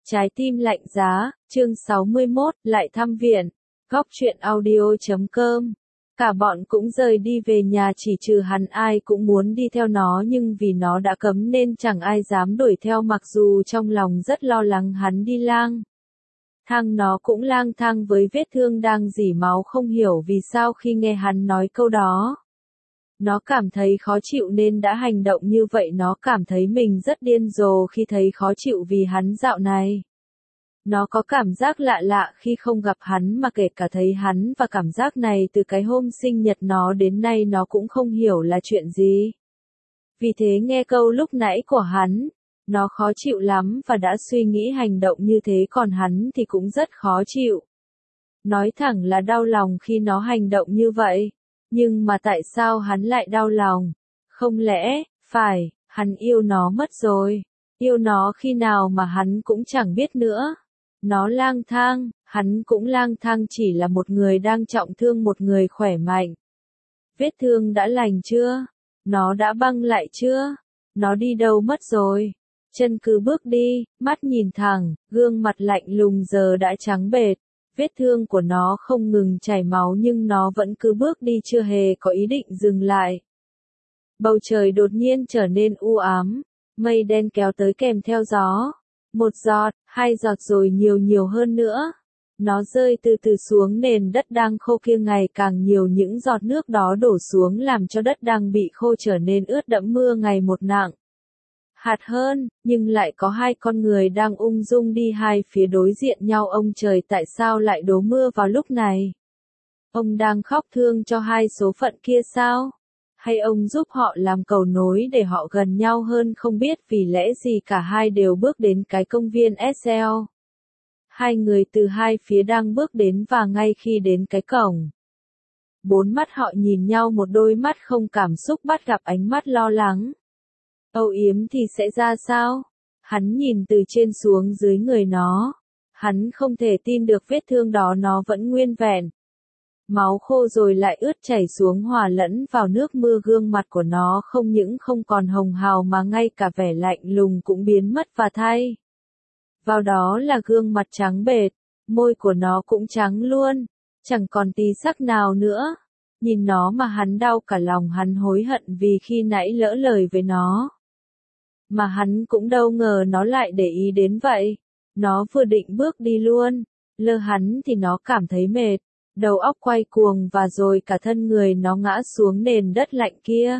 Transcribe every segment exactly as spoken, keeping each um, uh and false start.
Trái tim lạnh giá, chương sáu mươi mốt, lại thăm viện. Góc truyện audio chấm com. Cả bọn cũng rời đi về nhà, chỉ trừ hắn, ai cũng muốn đi theo nó nhưng vì nó đã cấm nên chẳng ai dám đuổi theo, mặc dù trong lòng rất lo lắng hắn đi lang thang. Nó cũng lang thang với vết thương đang rỉ máu, không hiểu vì sao khi nghe hắn nói câu đó, nó cảm thấy khó chịu nên đã hành động như vậy. Nó cảm thấy mình rất điên rồ khi thấy khó chịu vì hắn dạo này. Nó có cảm giác lạ lạ khi không gặp hắn, mà kể cả thấy hắn, và cảm giác này từ cái hôm sinh nhật nó đến nay nó cũng không hiểu là chuyện gì. Vì thế nghe câu lúc nãy của hắn, nó khó chịu lắm và đã suy nghĩ hành động như thế, còn hắn thì cũng rất khó chịu. Nói thẳng là đau lòng khi nó hành động như vậy. Nhưng mà tại sao hắn lại đau lòng? Không lẽ, phải, hắn yêu nó mất rồi? Yêu nó khi nào mà hắn cũng chẳng biết nữa. Nó lang thang, hắn cũng lang thang, chỉ là một người đang trọng thương, một người khỏe mạnh. Vết thương đã lành chưa? Nó đã băng lại chưa? Nó đi đâu mất rồi? Chân cứ bước đi, mắt nhìn thẳng, gương mặt lạnh lùng giờ đã trắng bệch. Vết thương của nó không ngừng chảy máu nhưng nó vẫn cứ bước đi, chưa hề có ý định dừng lại. Bầu trời đột nhiên trở nên u ám, mây đen kéo tới kèm theo gió. Một giọt, hai giọt rồi nhiều nhiều hơn nữa. Nó rơi từ từ xuống nền đất đang khô kia, ngày càng nhiều những giọt nước đó đổ xuống làm cho đất đang bị khô trở nên ướt đẫm, mưa ngày một nặng hạt hơn, nhưng lại có hai con người đang ung dung đi hai phía đối diện nhau. Ông trời, tại sao lại đổ mưa vào lúc này? Ông đang khóc thương cho hai số phận kia sao? Hay ông giúp họ làm cầu nối để họ gần nhau hơn? Không biết vì lẽ gì cả hai đều bước đến cái công viên ét lờ. Hai người từ hai phía đang bước đến, và ngay khi đến cái cổng, bốn mắt họ nhìn nhau, một đôi mắt không cảm xúc bắt gặp ánh mắt lo lắng. Âu yếm thì sẽ ra sao? Hắn nhìn từ trên xuống dưới người nó. Hắn không thể tin được vết thương đó nó vẫn nguyên vẹn. Máu khô rồi lại ướt chảy xuống, hòa lẫn vào nước mưa. Gương mặt của nó không những không còn hồng hào mà ngay cả vẻ lạnh lùng cũng biến mất, và thay vào đó là gương mặt trắng bệch. Môi của nó cũng trắng luôn, chẳng còn tí sắc nào nữa. Nhìn nó mà hắn đau cả lòng, hắn hối hận vì khi nãy lỡ lời với nó. Mà hắn cũng đâu ngờ nó lại để ý đến vậy. Nó vừa định bước đi luôn, lơ hắn thì nó cảm thấy mệt, đầu óc quay cuồng, và rồi cả thân người nó ngã xuống nền đất lạnh kia.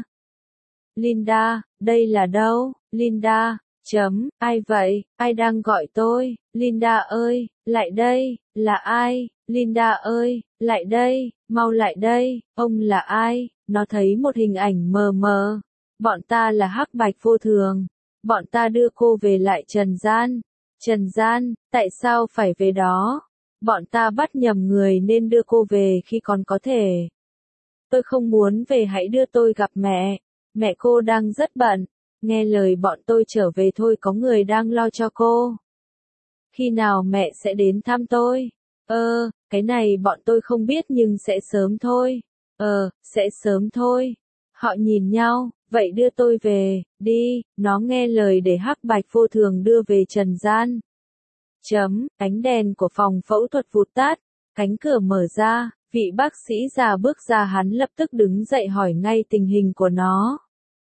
Linda, đây là đâu? Linda, chấm, ai vậy? Ai đang gọi tôi? Linda ơi, lại đây, là ai? Linda ơi, lại đây, mau lại đây, ông là ai? Nó thấy một hình ảnh mờ mờ. Bọn ta là hắc bạch vô thường. Bọn ta đưa cô về lại trần gian. Trần gian, tại sao phải về đó? Bọn ta bắt nhầm người nên đưa cô về khi còn có thể. Tôi không muốn về, hãy đưa tôi gặp mẹ. Mẹ cô đang rất bận. Nghe lời bọn tôi trở về thôi, có người đang lo cho cô. Khi nào mẹ sẽ đến thăm tôi? Ơ, cái này bọn tôi không biết nhưng sẽ sớm thôi. Ờ, sẽ sớm thôi. Họ nhìn nhau, vậy đưa tôi về, đi. Nó nghe lời để hắc bạch vô thường đưa về trần gian. Chấm, ánh đèn của phòng phẫu thuật vụt tắt, cánh cửa mở ra, vị bác sĩ già bước ra, hắn lập tức đứng dậy hỏi ngay tình hình của nó.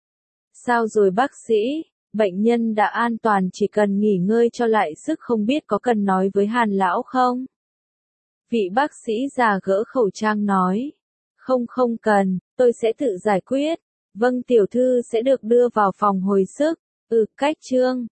Sao rồi bác sĩ? Bệnh nhân đã an toàn, chỉ cần nghỉ ngơi cho lại sức, không biết có cần nói với Hàn lão không? Vị bác sĩ già gỡ khẩu trang nói. Không không cần, tôi sẽ tự giải quyết. Vâng, tiểu thư sẽ được đưa vào phòng hồi sức. Ừ, cách trương.